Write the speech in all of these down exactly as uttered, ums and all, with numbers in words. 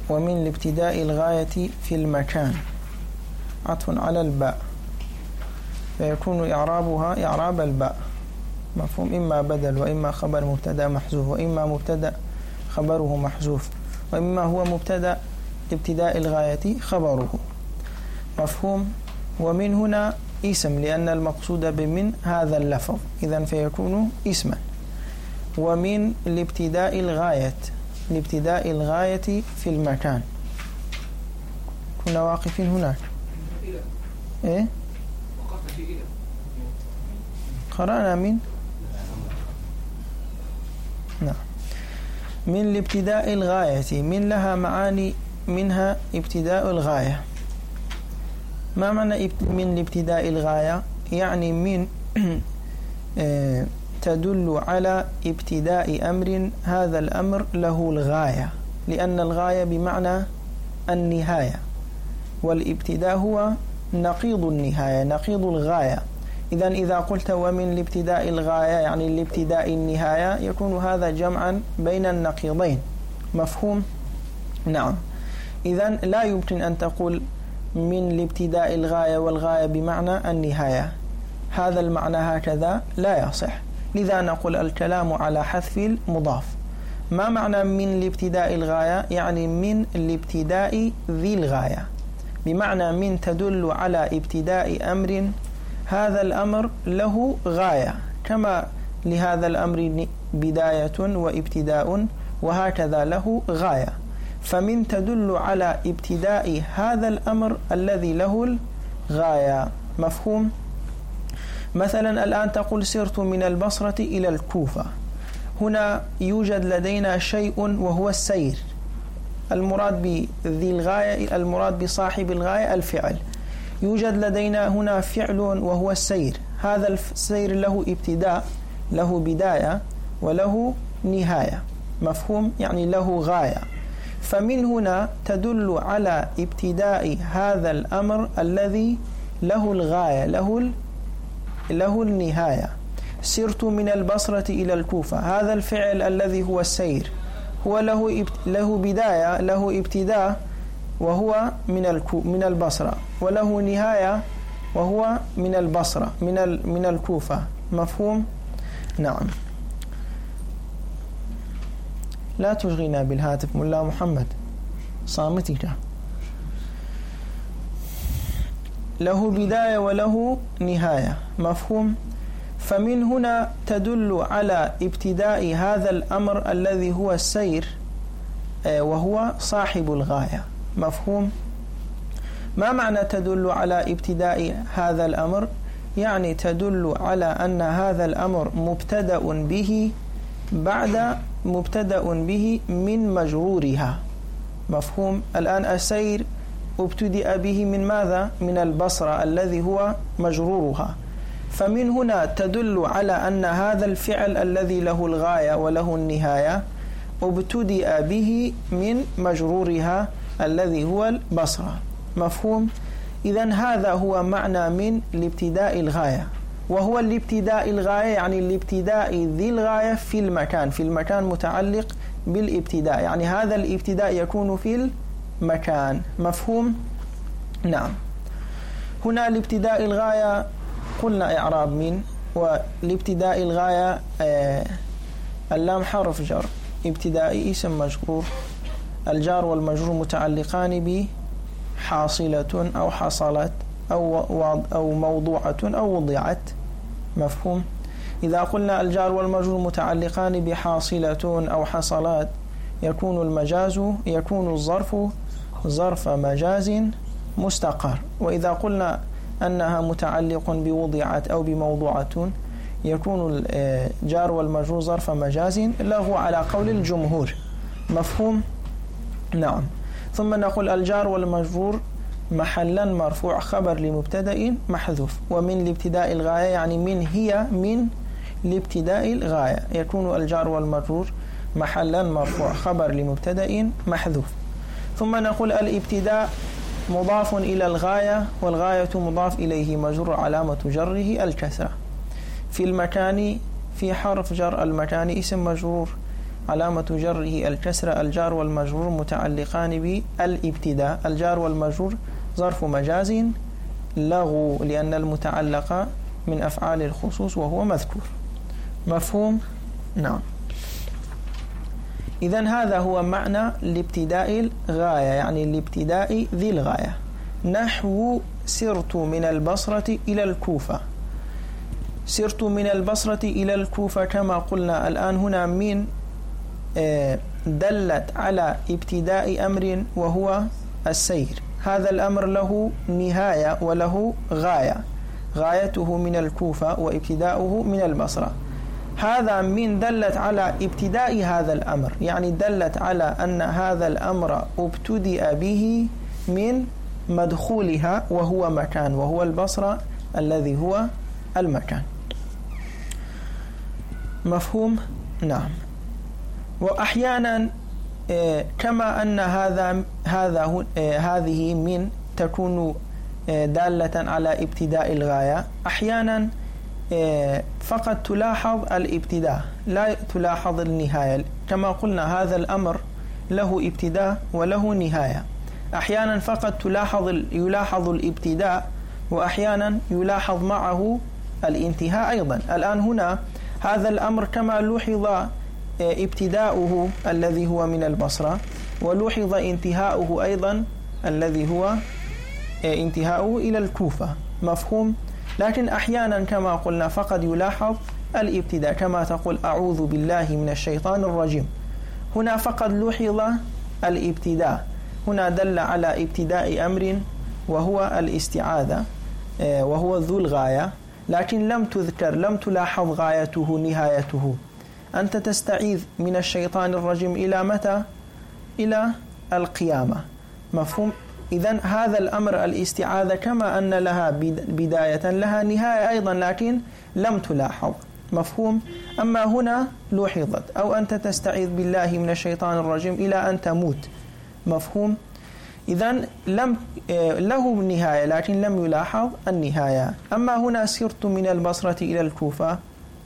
ومن لابتداء الغاية في المكان عطف على الباء، فيكون إعرابها إعراب الباء. مفهوم؟ إما بدل، وإما خبر مبتدأ محذوف، وإما مبتدأ خبره محذوف، وإما هو مبتدأ ابتداء الغاية خبره. مفهوم؟ ومن هنا اسم، لأن المقصود بمن هذا اللفظ، إذن فيكون اسما. ومن لابتداء الغاية، لابتداء الغاية في المكان. كنا واقفين هناك. إيه؟ قرأنا من نعم. من لابتداء الغاية، من لها معاني، منها ابتداء الغاية. ما معنى من لابتداء الغاية؟ يعني من تدل على ابتداء أمر هذا الأمر له الغاية، لأن الغاية بمعنى النهاية، والابتداء هو نقيض النهاية، نقيض الغاية. إذن إذا قلت ومن لابتداء الغاية يعني لابتداء النهاية، يكون هذا جمعا بين النقيضين. مفهوم؟ نعم. إذن لا يمكن أن تقول من لابتداء الغاية والغاية بمعنى النهاية، هذا المعنى هكذا لا يصح. لذا نقول الكلام على حذف المضاف. ما معنى من لابتداء الغاية؟ يعني من لابتداء ذي الغاية، بمعنى من تدل على ابتداء أمر هذا الأمر له غاية، كما لهذا الأمر بداية وابتداء، وهكذا له غاية. فمن تدل على ابتداء هذا الأمر الذي له الغاية. مفهوم؟ مثلا الآن تقول سرت من البصرة إلى الكوفة، هنا يوجد لدينا شيء وهو السير. المراد بذي الغاية، المراد بصاحب الغاية الفعل. يوجد لدينا هنا فعل وهو السير، هذا السير له ابتداء، له بداية، وله نهاية. مفهوم؟ يعني له غاية. فمن هنا تدل على ابتداء هذا الأمر الذي له الغاية، له له النهاية. سرت من البصرة إلى الكوفة، هذا الفعل الذي هو السير هو له له بداية، له ابتداء، وهو من الكو من البصرة، وله نهاية وهو من البصرة من من الكوفة. مفهوم؟ نعم. لا تشغلنا بالهاتف ملا محمد، صامتك. له بداية وله نهاية. مفهوم؟ فمن هنا تدل على ابتداء هذا الأمر الذي هو السير، وهو صاحب الغاية. مفهوم؟ ما معنى تدل على ابتداء هذا الأمر؟ يعني تدل على أن هذا الأمر مبتدأ به بعد مبتدأ به من مجرورها. مفهوم؟ الآن السير ابتدأ به من ماذا؟ من البصرة الذي هو مجرورها. فمن هنا تدل على أن هذا الفعل الذي له الغاية وله النهاية ابتدأ به من مجرورها الذي هو البصرة. مفهوم؟ إذن هذا هو معنى من لابتداء الغاية، وهو الابتداء الغاية يعني الابتداء ذي الغاية في المكان. في المكان متعلق بالابتداء، يعني هذا الابتداء يكون في المكان. مفهوم؟ نعم. هنا لابتداء الغاية قلنا إعراب من، والابتداء الغاية آه اللام حرف جر، ابتدائي اسم مجرور، الجار والمجرور متعلقان بحاصلة أو حصلت أو أو موضوعة أو وضعت. مفهوم؟ إذا قلنا الجار والمجرور متعلقان بحاصلة أو حصلات، يكون المجاز يكون الظرف ظرف مجاز مستقر. وإذا قلنا أنها متعلق بوضعت أو بموضوعة، يكون الجار والمجرور ظرف مجاز له على قول الجمهور. مفهوم؟ نعم. ثم نقول الجار والمجرور محلا مرفوع، خبر لمبتدأ محذوف. ومن لابتداء الغاية يعني من هي من لابتداء الغاية، يكون الجار والمجرور محلا مرفوع، خبر لمبتدأ محذوف. ثم نقول الابتداء مضاف إلى الغاية، والغاية مضاف إليه مجرور، علامة جره الكسرة. في المكان في حرف جر المكان اسم مجرور، علامة جره الكسر. الجار والمجرور متعلقان بالابتداء. الجار والمجرور ظرف مجاز لغو لأن المتعلق من أفعال الخصوص وهو مذكور. مفهوم؟ نعم. إذن هذا هو معنى الابتداء الغاية، يعني الابتداء ذي الغاية. نحو سرت من البصرة إلى الكوفة. سرت من البصرة إلى الكوفة كما قلنا الآن هنا من دلت على ابتداء أمر وهو السير. هذا الأمر له نهاية وله غاية، غايته من الكوفة وابتداؤه من البصرة. هذا من دلت على ابتداء هذا الأمر، يعني دلت على أن هذا الأمر ابتدأ به من مدخولها وهو مكان، وهو البصرة الذي هو المكان. مفهوم؟ نعم. وأحيانا كما أن هذا هذا هذه من تكون دالة على ابتداء الغاية، أحيانا فقط تلاحظ الابتداء لا تلاحظ النهاية. كما قلنا هذا الأمر له ابتداء وله نهاية. أحيانا فقط تلاحظ يلاحظ الابتداء، وأحيانا يلاحظ معه الانتهاء أيضا. الآن هنا هذا الأمر كما لوحظ ابتداؤه الذي هو من البصرة، ولوحظ انتهاؤه أيضا الذي هو انتهاؤه إلى الكوفة. مفهوم؟ لكن أحيانا كما قلنا فقد يلاحظ الابتداء، كما تقول أعوذ بالله من الشيطان الرجيم. هنا فقد لوحظ الابتداء، هنا دل على ابتداء أمر وهو الاستعاذة وهو ذو الغاية، لكن لم تذكر، لم تلاحظ غايته نهايته. أنت تستعيذ من الشيطان الرجيم إلى متى؟ إلى القيامة. مفهوم؟ إذن هذا الأمر الاستعاذة كما أن لها بداية لها نهاية أيضا، لكن لم تلاحظ. مفهوم؟ أما هنا لوحظت، أو أنت تستعيذ بالله من الشيطان الرجيم إلى أن تموت. مفهوم؟ إذن لم له نهاية لكن لم يلاحظ النهاية. أما هنا سرت من البصرة إلى الكوفة،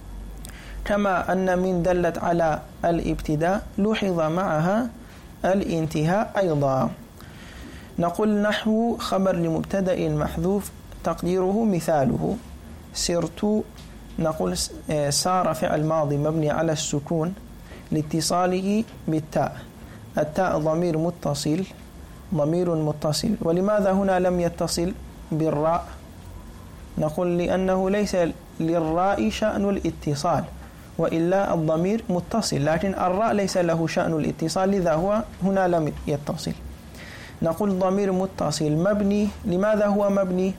كما أن من دلت على الابتداء لوحظ معها الانتهاء أيضا. نقول نحو خبر لمبتدأ محذوف تقديره مثاله سرت. نقول سار فعل ماضي مبني على السكون لاتصاله بالتاء. التاء ضمير متصل، ضمير متصل. ولماذا هنا لم يتصل بالراء؟ نقول لأنه ليس للراء شأن الاتصال، وإلا الضمير متصل، لكن الراء ليس له شأن الاتصال، لذا هو هنا لم يتصل. نقول ضمير متصل مبني. لماذا هو مبني؟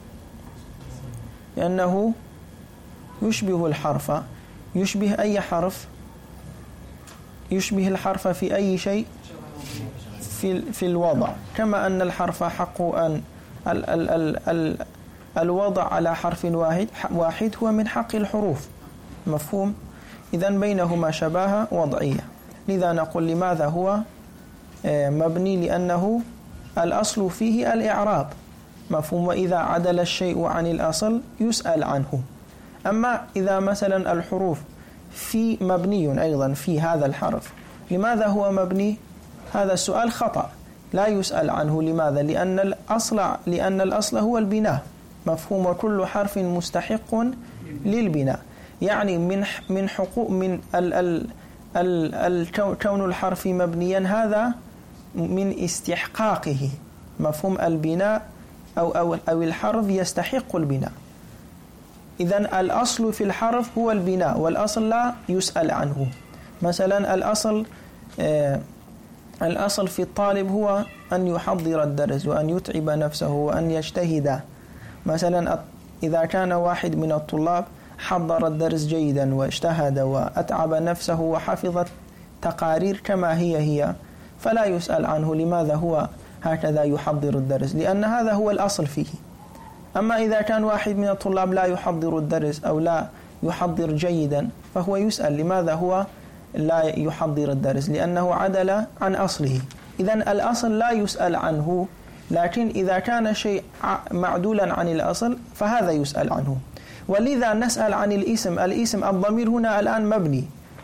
لأنه يشبه الحرف. يشبه أي حرف؟ يشبه الحرف في أي شيء؟ في في الوضع. كما أن الحرف حق أن ال ال ال ال الوضع على حرف واحد واحد هو من حق الحروف. مفهوم؟ إذن بينهما شباهة وضعية. لذا نقول لماذا هو مبني؟ لأنه الأصل فيه الإعراب. مفهوم؟ وإذا عدل الشيء عن الأصل يسأل عنه. أما إذا مثلا الحروف في مبني أيضا في هذا الحرف، لماذا هو مبني؟ هذا السؤال خطأ، لا يسأل عنه. لماذا؟ لأن الأصل لأن الأصل هو البناء. مفهوم؟ وكل حرف مستحق للبناء، يعني من من حقوق من ال ال ال ال كون الحرف مبنيا هذا من استحقاقه. مفهوم؟ البناء أو أو أو الحرف يستحق البناء. إذن الأصل في الحرف هو البناء، والأصل لا يسأل عنه. مثلا الأصل آه الأصل في الطالب هو أن يحضر الدرس وأن يتعب نفسه وأن يجتهد. مثلا إذا كان واحد من الطلاب حضر الدرس جيدا واجتهد وأتعب نفسه وحفظ تقارير كما هي هي، فلا يسأل عنه لماذا هو هكذا يحضر الدرس، لأن هذا هو الأصل فيه. أما إذا كان واحد من الطلاب لا يحضر الدرس أو لا يحضر جيدا، فهو يسأل لماذا هو لا يحضر الدرس، لأنه عدل عن أصله. إذن الأصل لا يسأل عنه، لكن إذا كان شيء معدولا عن الأصل فهذا يسأل عنه. ولذا نسأل عن الاسم. الاسم الضمير هنا الآن مبني،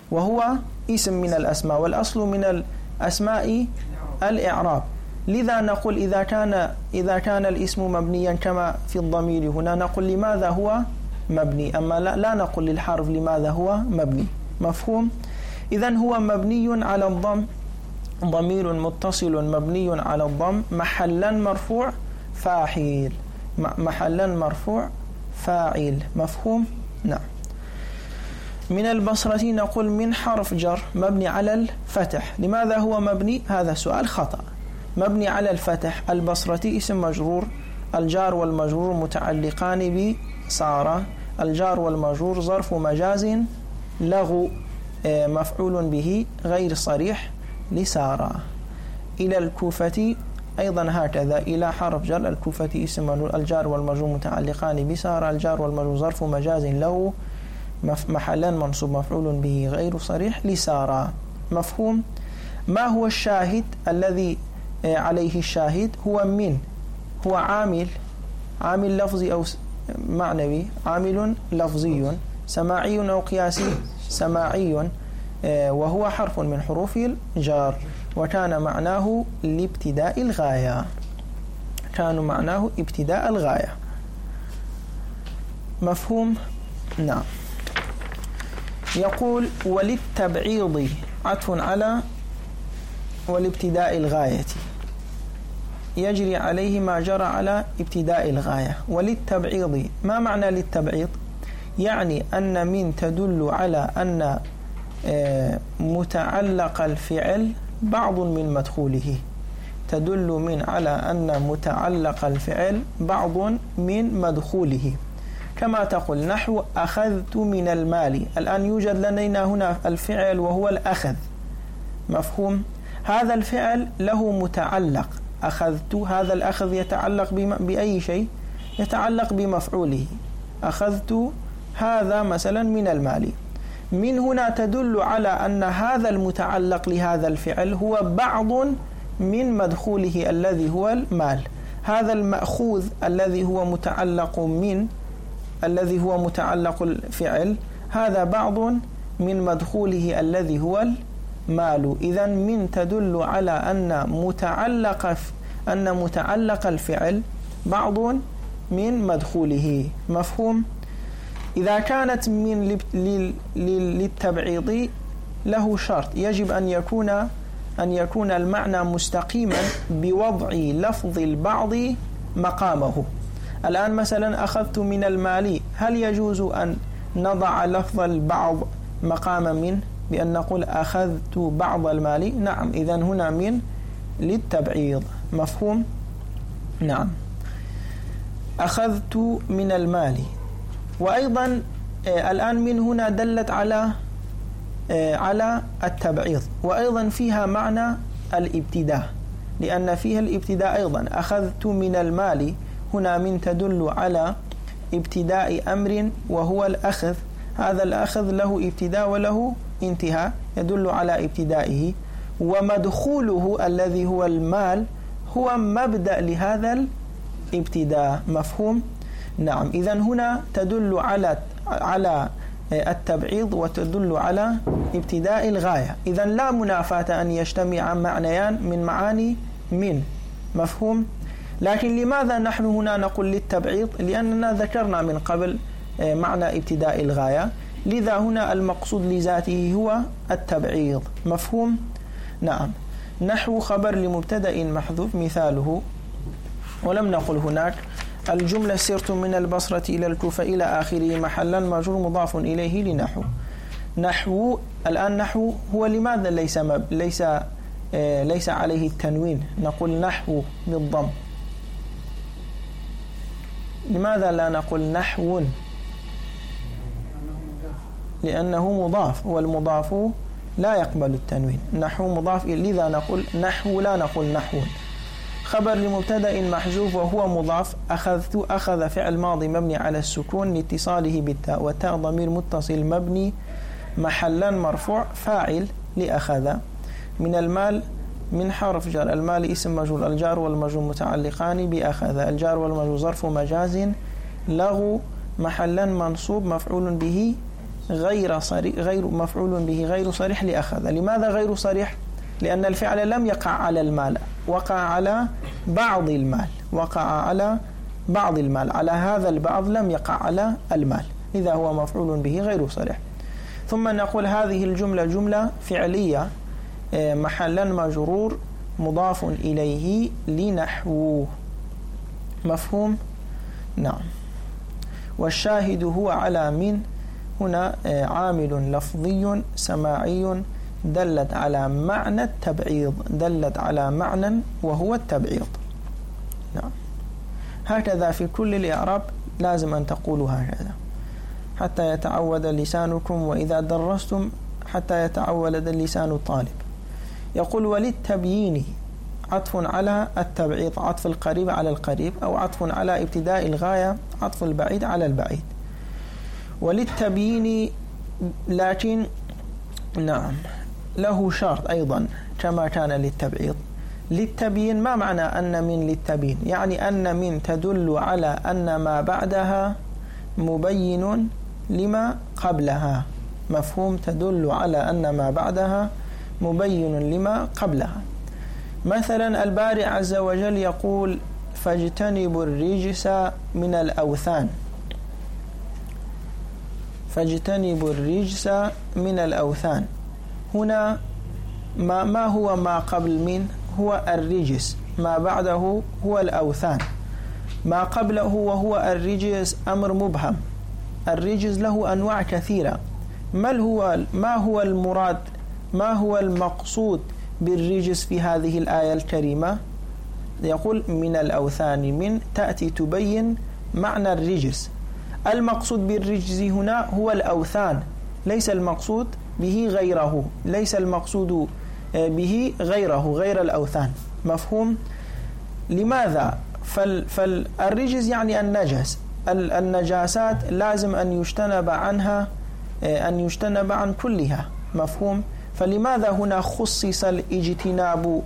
وهو اسم من الأسماء، والأصل من الأسماء الإعراب. لذا نقول إذا كان إذا كان الاسم مبنيا كما في الضمير هنا نقول لماذا هو مبني، أما لا, لا نقول للحرف لماذا هو مبني. مفهوم؟ إذن هو مبني على الضم، ضمير متصل مبني على الضم، محلا مرفوع فاعل، محلا مرفوع فاعل. مفهوم؟ نعم. من البصرة نقول من حرف جر مبني على الفتح. لماذا هو مبني؟ هذا سؤال خطأ. مبني على الفتح. البصرة اسم مجرور، الجار والمجرور متعلقان بصار، الجار والمجرور ظرف مجاز لغو مفعول به غير صريح لسارة. إلى الكوفة أيضا هكذا، إلى حرف جر، الكوفة اسم مجرور، الجار والمجرور متعلقان بسارة، الجار والمجرور ظرف مجاز لغو محلا منصوب مفعول به غير صريح لسارة. مفهوم؟ ما هو الشاهد الذي عليه الشاهد؟ هو من، هو عامل، عامل لفظي أو معنوي، عامل لفظي سماعي أو قياسي سماعي، وهو حرف من حروف الجار، وكان معناه لابتداء الغاية، كان معناه ابتداء الغاية. مفهوم؟ نعم. يقول وللتبعيض عطف على والابتداء الغاية، يجري عليه ما جرى على ابتداء الغاية. وللتبعيض، ما معنى للتبعيض؟ يعني أن من تدل على أن متعلق الفعل بعض من مدخوله، تدل من على أن متعلق الفعل بعض من مدخوله، كما تقول نحو أخذت من المال. الآن يوجد لدينا هنا الفعل وهو الأخذ. مفهوم؟ هذا الفعل له متعلق، أخذت، هذا الأخذ يتعلق بأي شيء؟ يتعلق بمفعوله، أخذت هذا مثلا من المال. من هنا تدل على أن هذا المتعلق لهذا الفعل هو بعض من مدخوله الذي هو المال. هذا المأخوذ الذي هو متعلق من، الذي هو متعلق الفعل، هذا بعض من مدخوله الذي هو المال. إذن من تدل على أن متعلق أن متعلق الفعل بعض من مدخوله. مفهوم؟ إذا كانت من للتبعيض له شرط، يجب أن يكون أن يكون المعنى مستقيما بوضع لفظ البعض مقامه. الآن مثلا أخذت من المال، هل يجوز أن نضع لفظ البعض مقام من بأن نقول أخذت بعض المال؟ نعم. إذن هنا من للتبعيض. مفهوم؟ نعم. أخذت من المال. وأيضا الآن من هنا دلت على على التبعيض، وأيضا فيها معنى الابتداء، لأن فيها الابتداء أيضا. أخذت من المال، هنا من تدل على ابتداء أمر وهو الأخذ، هذا الأخذ له ابتداء وله انتهاء، يدل على ابتدائه. ومدخوله الذي هو المال هو مبدأ لهذا الابتداء. مفهوم؟ نعم. إذن هنا تدل على على التبعيض وتدل على ابتداء الغاية. إذن لا منافاة أن يجتمع معنيان من معاني من. مفهوم؟ لكن لماذا نحن هنا نقول للتبعيض؟ لأننا ذكرنا من قبل معنى ابتداء الغاية، لذا هنا المقصود لذاته هو التبعيض. مفهوم؟ نعم. نحو خبر لمبتدأ محذوف مثاله، ولم نقل هناك الجملة سرت من البصرة إلى الكوفة إلى آخره محلا مجرور مضاف إليه لنحو. نحو، الآن نحو هو لماذا ليس مب... ليس آه ليس عليه التنوين؟ نقول نحو بالضم. لماذا لا نقول نحو؟ لأنه مضاف، والمضاف لا يقبل التنوين. نحو مضاف، لذا نقول نحو لا نقول نحو. خبر لمبتدأ محذوف وهو مضاف. أخذت، أخذ فعل ماضي مبني على السكون لاتصاله بالتاء، والتاء ضمير متصل مبني محلا مرفوع فاعل لأخذ. من المال، من حرف جر، المال اسم مجرور، الجار والمجرور متعلقان بأخذ، الجار والمجرور ظرف مجاز لغو محلا منصوب مفعول به غير صريح، غير مفعول به غير صريح لأخذ. لماذا غير صريح؟ لأن الفعل لم يقع على المال، وقع على بعض المال، وقع على بعض المال، على هذا البعض لم يقع على المال، إذا هو مفعول به غير صريح. ثم نقول هذه الجملة جملة فعلية محلا مجرور مضاف إليه لنحوه. مفهوم؟ نعم. والشاهد هو على من، هنا عامل لفظي سماعي دلت على معنى التبعيض، دلت على معنى وهو التبعيض. نعم. هكذا في كل الإعراب لازم أن تقولوا هكذا حتى يتعود لسانكم، وإذا درستم حتى يتعود اللسان الطالب. يقول وللتبيين عطف على التبعيض، عطف القريب على القريب، أو عطف على ابتداء الغاية، عطف البعيد على البعيد. وللتبيين لكن نعم له شرط أيضا كما كان للتبعيض. للتبيين ما معنى أن من للتبيين؟ يعني أن من تدل على أن ما بعدها مبين لما قبلها. مفهوم؟ تدل على أن ما بعدها مبين لما قبلها. مثلا الباري عز وجل يقول فاجتنبوا الرجس من الأوثان، فاجتنبوا الرجس من الأوثان. هنا ما, ما هو ما قبل من؟ هو الرجس، ما بعده هو الأوثان. ما قبله وهو الرجس أمر مبهم. الرجس له أنواع كثيرة. ما هو ما هو المراد، ما هو المقصود بالرجس في هذه الآية الكريمة؟ يقول من الأوثان، من تأتي تبين معنى الرجس. المقصود بالرجس هنا هو الأوثان، ليس المقصود به غيره، ليس المقصود به غيره غير الأوثان. مفهوم؟ لماذا؟ فالرجس يعني النجس، النجاسات لازم أن يجتنب عنها، أن يجتنب عن كلها. مفهوم؟ فلماذا هنا خصص الاجتناب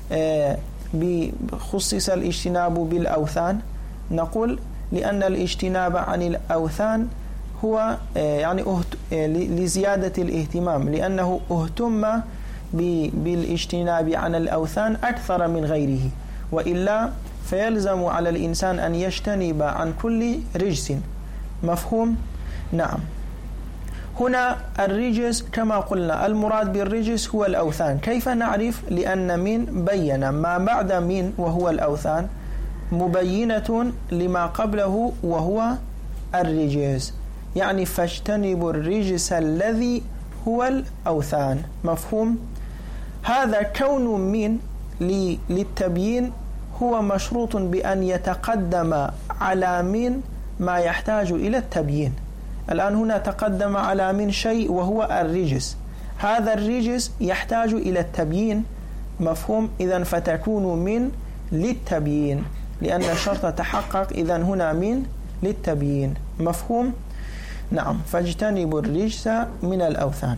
خصص الاجتناب بالأوثان؟ نقول لأن الاجتناب عن الأوثان هو يعني لزيادة الاهتمام، لأنه اهتم بالاجتناب عن الأوثان أكثر من غيره، وإلا فيلزم على الإنسان أن يجتنب عن كل رجس. مفهوم؟ نعم. هنا الرجس كما قلنا المراد بالرجس هو الأوثان. كيف نعرف؟ لأن من بين ما بعد من وهو الأوثان مبينة لما قبله وهو الرجس، يعني فاجتنبوا الرجس الذي هو الأوثان. مفهوم؟ هذا كون من للتبيين هو مشروط بأن يتقدم على من ما يحتاج إلى التبيين. الآن هنا تقدم على من شيء وهو الرجس، هذا الرجس يحتاج إلى التبيين. مفهوم؟ إذن فتكون من للتبيين، لأن الشرط تحقق، إذن هنا من للتبيين. مفهوم؟ نعم. فاجتنبوا الرجس من الأوثان.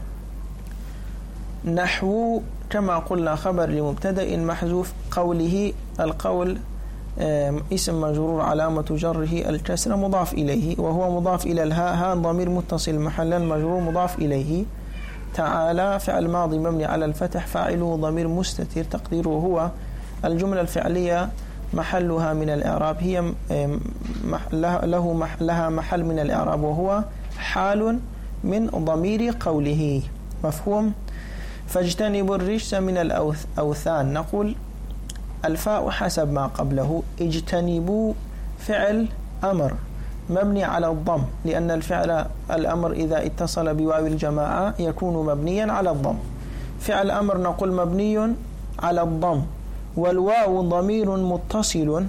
نحو كما قلنا خبر لمبتدأ محذوف قوله، القول اسم مجرور علامة جره الكسر مضاف إليه، وهو مضاف إلى الهاء، ها ضمير متصل محلا مجرور مضاف إليه. تعالى فعل ماضي مبني على الفتح، فاعله ضمير مستتر تقديره هو. الجملة الفعلية محلها من الإعراب، هي له لها محل من الإعراب وهو حال من ضمير قوله. مفهوم؟ فاجتنبوا الرجس من الأوثان. نقول الفاء حسب ما قبله، اجتنبوا فعل أمر مبني على الضم، لأن الفعل الأمر إذا اتصل بواو الجماعة يكون مبنيا على الضم. فعل أمر نقول مبني على الضم، والواو ضمير متصل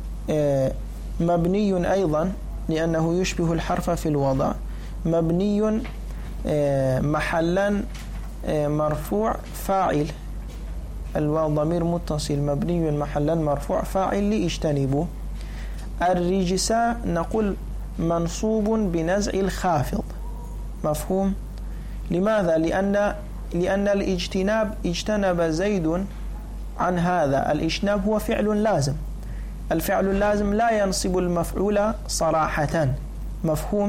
مبني أيضا لأنه يشبه الحرف في الوضع، مبني محلا مرفوع فاعل. الواو ضمير متصل مبني محلا مرفوع فاعل لاجتنبوا. الرجس نقول منصوب بنزع الخافض. مفهوم؟ لماذا؟ لأن لأن الاجتناب اجتنب زيد عن هذا. الاجتناب هو فعل لازم، الفعل اللازم لا ينصب المفعول صراحة. مفهوم؟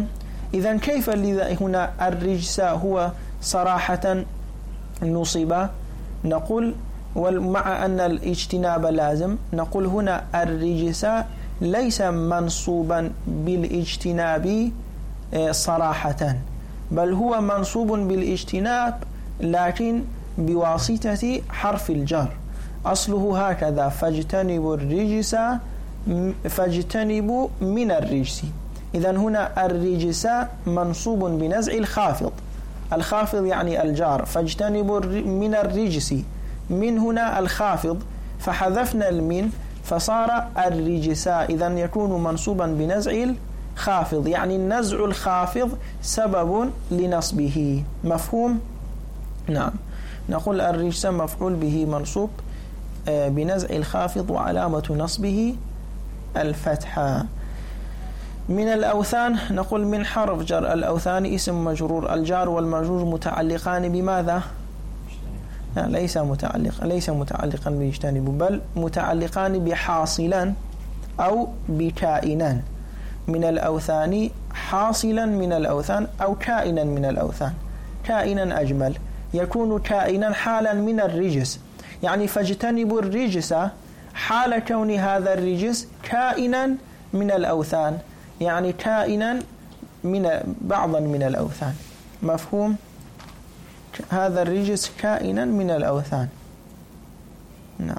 إذن كيف هنا الرجس هو صراحة نصب؟ نقول ومع أن الاجتناب لازم، نقول هنا الرجس ليس منصوبا بالاجتناب صراحة، بل هو منصوب بالاجتناب لكن بواسطة حرف الجر. أصله هكذا: فاجتنبوا الرجس فاجتنبوا من الرجس. إذن هنا الرجس منصوب بنزع الخافض، الخافض يعني الجار، فاجتنبوا من الرجس، من هنا الخافض، فحذفنا المن فصار الرجس، إذن يكون منصوبا بنزع الخافض، يعني نزع الخافض سبب لنصبه. مفهوم؟ نعم. نقول الرجس مفعول به منصوب بنزع الخافض وعلامة نصبه الفتحة. من الأوثان نقول من حرف جر الأوثان اسم مجرور، الجار والمجرور متعلقان بماذا؟ لا ليس متعلق ليس متعلقا بيجتنب، بل متعلقان بحاصلا أو بكائنا. من الأوثان حاصلا من الأوثان أو كائنا من الأوثان. كائنا أجمل، يكون كائنا حالا من الرجس، يعني فاجتنبوا الرجس حال كون هذا الرجس كائنا من الأوثان، يعني كائنا من بعضا من الأوثان. مفهوم؟ هذا الرجس كائنا من الأوثان. نعم.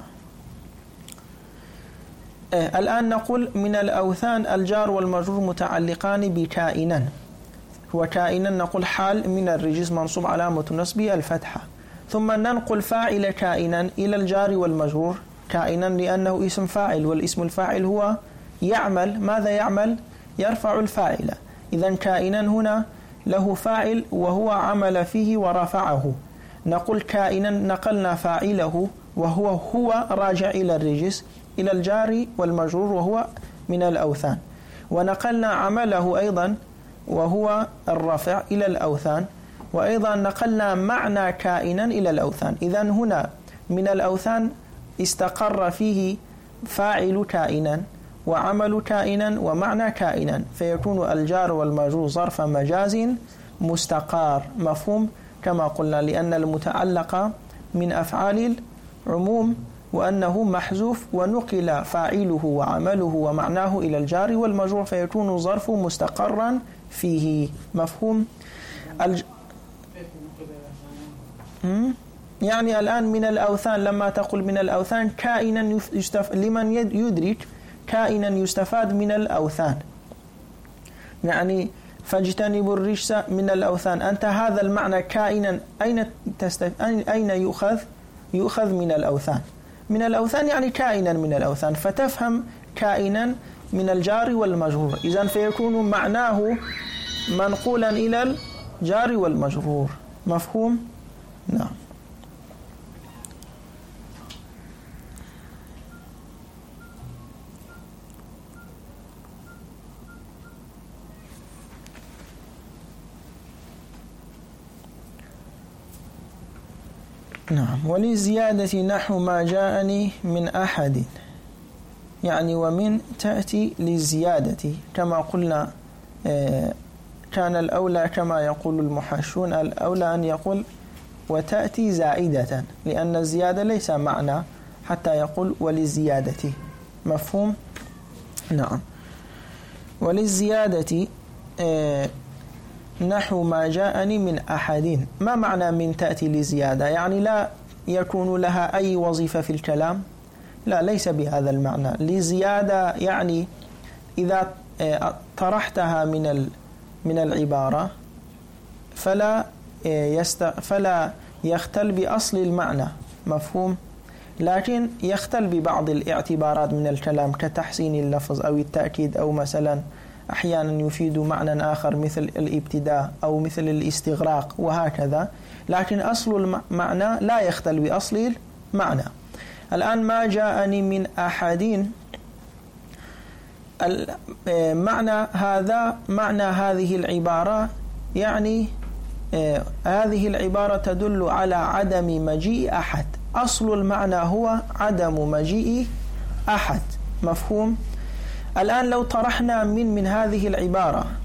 آه الآن نقول من الأوثان الجار والمجرور متعلقان بكائنا، وكائنا نقول حال من الرجس منصوب علامة نصبه الفتحة. ثم ننقل فاعل كائنا إلى الجار والمجرور، كائنا لأنه اسم فاعل، والاسم الفاعل هو يعمل. ماذا يعمل؟ يرفع الفاعل. إذن كائنا هنا له فاعل وهو عمل فيه ورفعه، نقول كائنا نقلنا فاعله وهو هو راجع إلى الرجس إلى الجار والمجرور وهو من الأوثان، ونقلنا عمله أيضا وهو الرفع إلى الأوثان، وأيضا نقلنا معنى كائنا إلى الأوثان. إذن هنا من الأوثان استقر فيه فاعل كائنا وعمل كائنا ومعنى كائنا، فيكون الجار والمجرور ظرف مجاز مستقر. مفهوم؟ كما قلنا لأن المتعلق من أفعال العموم وأنه محذوف، ونقل فاعله وعمله ومعناه إلى الجار والمجرور فيكون ظرف مستقرا فيه. مفهوم؟ الج... يعني الآن من الأوثان لما تقول من الأوثان كائنا يستف... لمن يدرك كائنا يستفاد من الأوثان، يعني فاجتنبوا الرجس من الأوثان. أنت هذا المعنى كائنا أين تستف... أين يؤخذ؟ يؤخذ من الأوثان. من الأوثان يعني كائنا من الأوثان، فتفهم كائنا من الجار والمجرور، إذن فيكون معناه منقولا إلى الجار والمجرور. مفهوم؟ نعم. نعم. ولزيادة نحو ما جاءني من أحد، يعني ومن تأتي للزيادة كما قلنا. كان الأولى كما يقول المحشون الأولى أن يقول وتأتي زائدة، لأن الزيادة ليس معنى حتى يقول وللزيادة. مفهوم؟ نعم. وللزيادة نحو ما جاءني من أحد. ما معنى من تأتي لزيادة؟ يعني لا يكون لها أي وظيفة في الكلام؟ لا، ليس بهذا المعنى. لزيادة يعني إذا طرحتها من من العبارة فلا يست فلا يختل بأصل المعنى. مفهوم؟ لكن يختل ببعض الاعتبارات من الكلام كتحسين اللفظ أو التأكيد، أو مثلا أحيانا يفيد معنى آخر مثل الابتداء أو مثل الاستغراق وهكذا، لكن أصل المعنى لا يختل بأصل المعنى. الآن ما جاءني من أحد، المعنى هذا معنى هذه العبارة، يعني هذه العبارة تدل على عدم مجيء أحد. أصل المعنى هو عدم مجيء أحد. مفهوم؟ الآن لو طرحنا من من هذه العبارة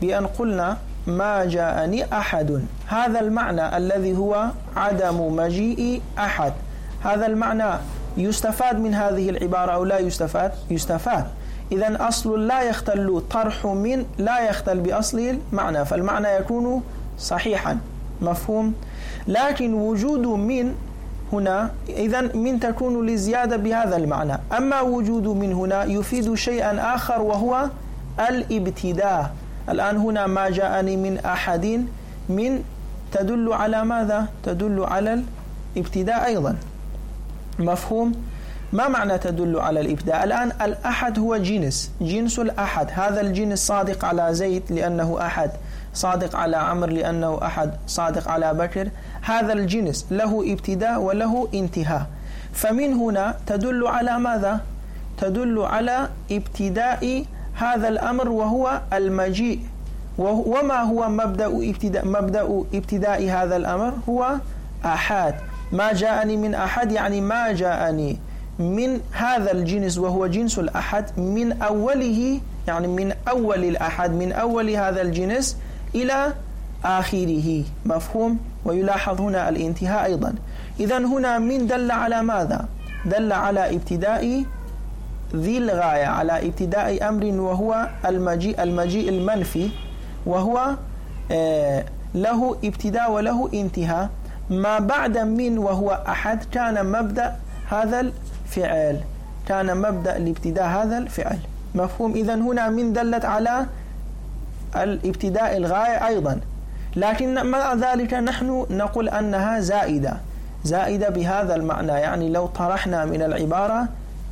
بأن قلنا ما جاءني أحد، هذا المعنى الذي هو عدم مجيء أحد، هذا المعنى يستفاد من هذه العبارة أو لا يستفاد؟ يستفاد. إذن أصل لا يختل طرح من لا يختل بأصل المعنى، فالمعنى يكون صحيحا، مفهوم؟ لكن وجود من هنا إذن من تكون لزيادة بهذا المعنى، أما وجود من هنا يفيد شيئا آخر وهو الابتداء. الآن هنا ما جاءني من أحد، من تدل على ماذا؟ تدل على الابتداء أيضا، مفهوم؟ ما معنى تدل على الابتداء؟ الآن الأحد هو جنس، جنس الأحد، هذا الجنس صادق على زيد لأنه أحد، صادق على عمر لأنه أحد، صادق على بكر، هذا الجنس له ابتداء وله انتهاء. فمن هنا تدل على ماذا؟ تدل على ابتداء هذا الأمر وهو المجيء. وما هو مبدأ ابتداء مبدأ ابتداء هذا الأمر؟ هو أحد. ما جاءني من أحد يعني ما جاءني من هذا الجنس وهو جنس الأحد من أوله، يعني من أول الأحد، من أول هذا الجنس إلى آخره، مفهوم؟ ويلاحظ هنا الانتهاء أيضا. إذن هنا من دل على ماذا؟ دل على ابتداء ذي الغاية، على ابتداء أمر وهو المجيء، المجيء المنفي، وهو آه له ابتداء وله انتهاء. ما بعد من وهو أحد كان مبدأ هذا الفعل، كان مبدأ الابتداء هذا الفعل، مفهوم؟ إذن هنا من دلت على الابتداء الغاية أيضا، لكن مع ذلك نحن نقول أنها زائدة، زائدة بهذا المعنى، يعني لو طرحنا من العبارة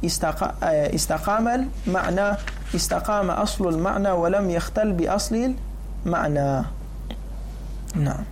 استقام المعنى، استقام أصل المعنى ولم يختل بأصل المعنى. نعم.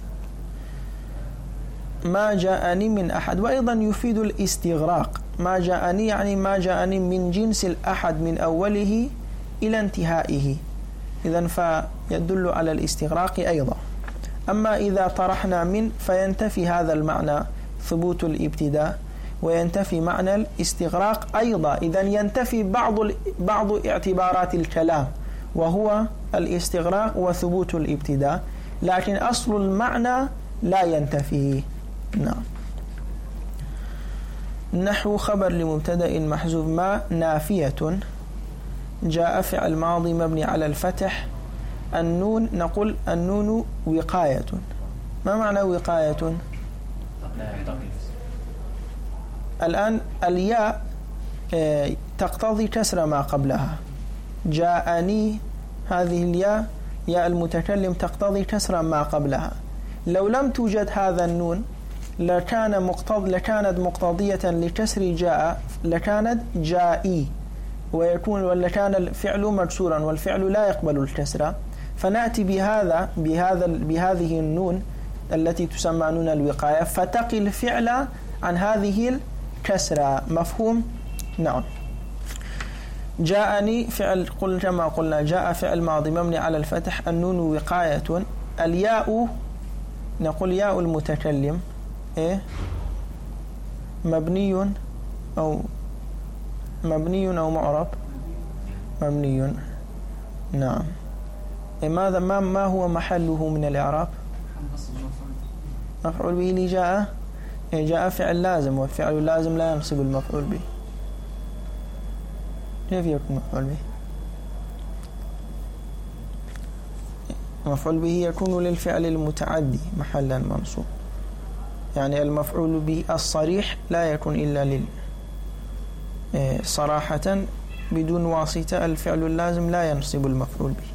ما جاءني من أحد، وأيضا يفيد الاستغراق، ما جاءني يعني ما جاءني من جنس الأحد من أوله إلى انتهائه، إذن فيدل على الاستغراق أيضا. أما إذا طرحنا من فينتفي هذا المعنى ثبوت الابتداء وينتفي معنى الاستغراق أيضا، إذن ينتفي بعض بعض اعتبارات الكلام وهو الاستغراق وثبوت الابتداء، لكن أصل المعنى لا ينتفي. نعم. نحو خبر لمبتدأ محذوف ما نافية، جاء فعل ماضي مبني على الفتح، النون نقول النون وقاية. ما معنى وقاية؟ الآن الياء تقتضي كسر ما قبلها، جاءني هذه الياء ياء المتكلم تقتضي كسر ما قبلها، لو لم توجد هذا النون لكان مقتض لكانت مقتضية لكسر جاء، لكانت جائي، ويكون ولكان الفعل مكسورا والفعل لا يقبل الكسر، فنأتي بهذا بهذا بهذه النون التي تسمى نون الوقاية فتقي الفعل عن هذه الكسرة، مفهوم؟ نعم. جاءني فعل قل كما قلنا جاء فعل ماضي مبني على الفتح، النون وقاية، الياء نقول ياء المتكلم إيه مبني أو مبني أو معرب؟ مبني. نعم. إيه ماذا ما ما هو محله من الإعراب؟ مفعول به اللي جاء إيه جاء فعل لازم، والفعل اللازم لا ينصب المفعول به، كيف يكون مفعول به؟ مفعول به يكون للفعل المتعدي محلا منصوب، يعني المفعول به الصريح لا يكون إلا لل صراحة بدون واسطة، الفعل اللازم لا ينصب المفعول به.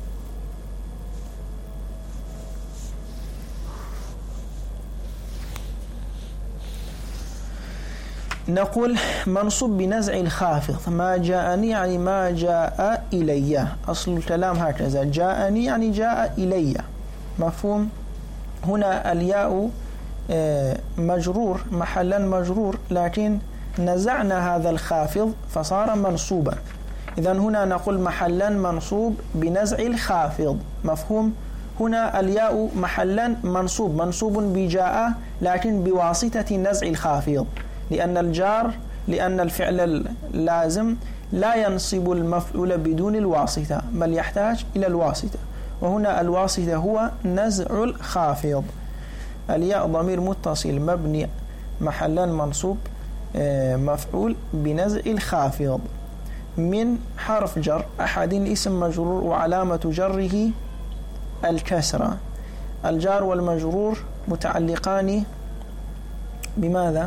نقول منصوب بنزع الخافض، ما جاءني يعني ما جاء إلي، أصل الكلام هكذا، جاءني يعني جاء إلي، مفهوم؟ هنا الياء مجرور محلا مجرور، لكن نزعنا هذا الخافض فصار منصوبا، إذن هنا نقول محلا منصوب بنزع الخافض، مفهوم؟ هنا الياء محلا منصوب، منصوب بجاء لكن بواسطة نزع الخافض، لأن الجار لأن الفعل اللازم لا ينصب المفعول بدون الواسطة بل يحتاج إلى الواسطة، وهنا الواسطة هو نزع الخافض. الياء ضمير متصل مبني محلا منصوب مفعول بنزع الخافض. من حرف جر، أحد اسم مجرور وعلامة جره الكسرة. الجار والمجرور متعلقان بماذا؟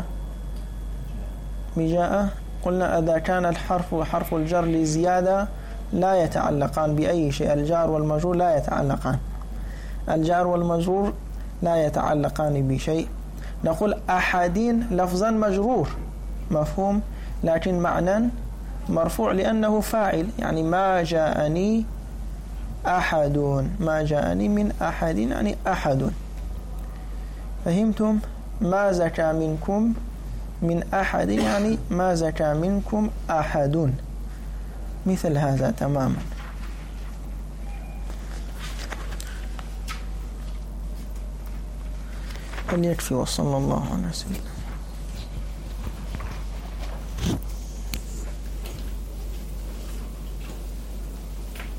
بجاء. قلنا إذا كان الحرف وحرف الجر لزيادة لا يتعلقان بأي شيء. الجار والمجرور لا يتعلقان الجار والمجرور لا يتعلقان بشيء. نقول أحدين لفظا مجرور مفهوم، لكن معنى مرفوع لأنه فاعل، يعني ما جاءني أحد، ما جاءني من أحد يعني أحد. فهمتم؟ ما زكى منكم من أحد يعني ما زكى منكم أحد، مثل هذا تماما. وليكفي وصلى الله على سيدنا.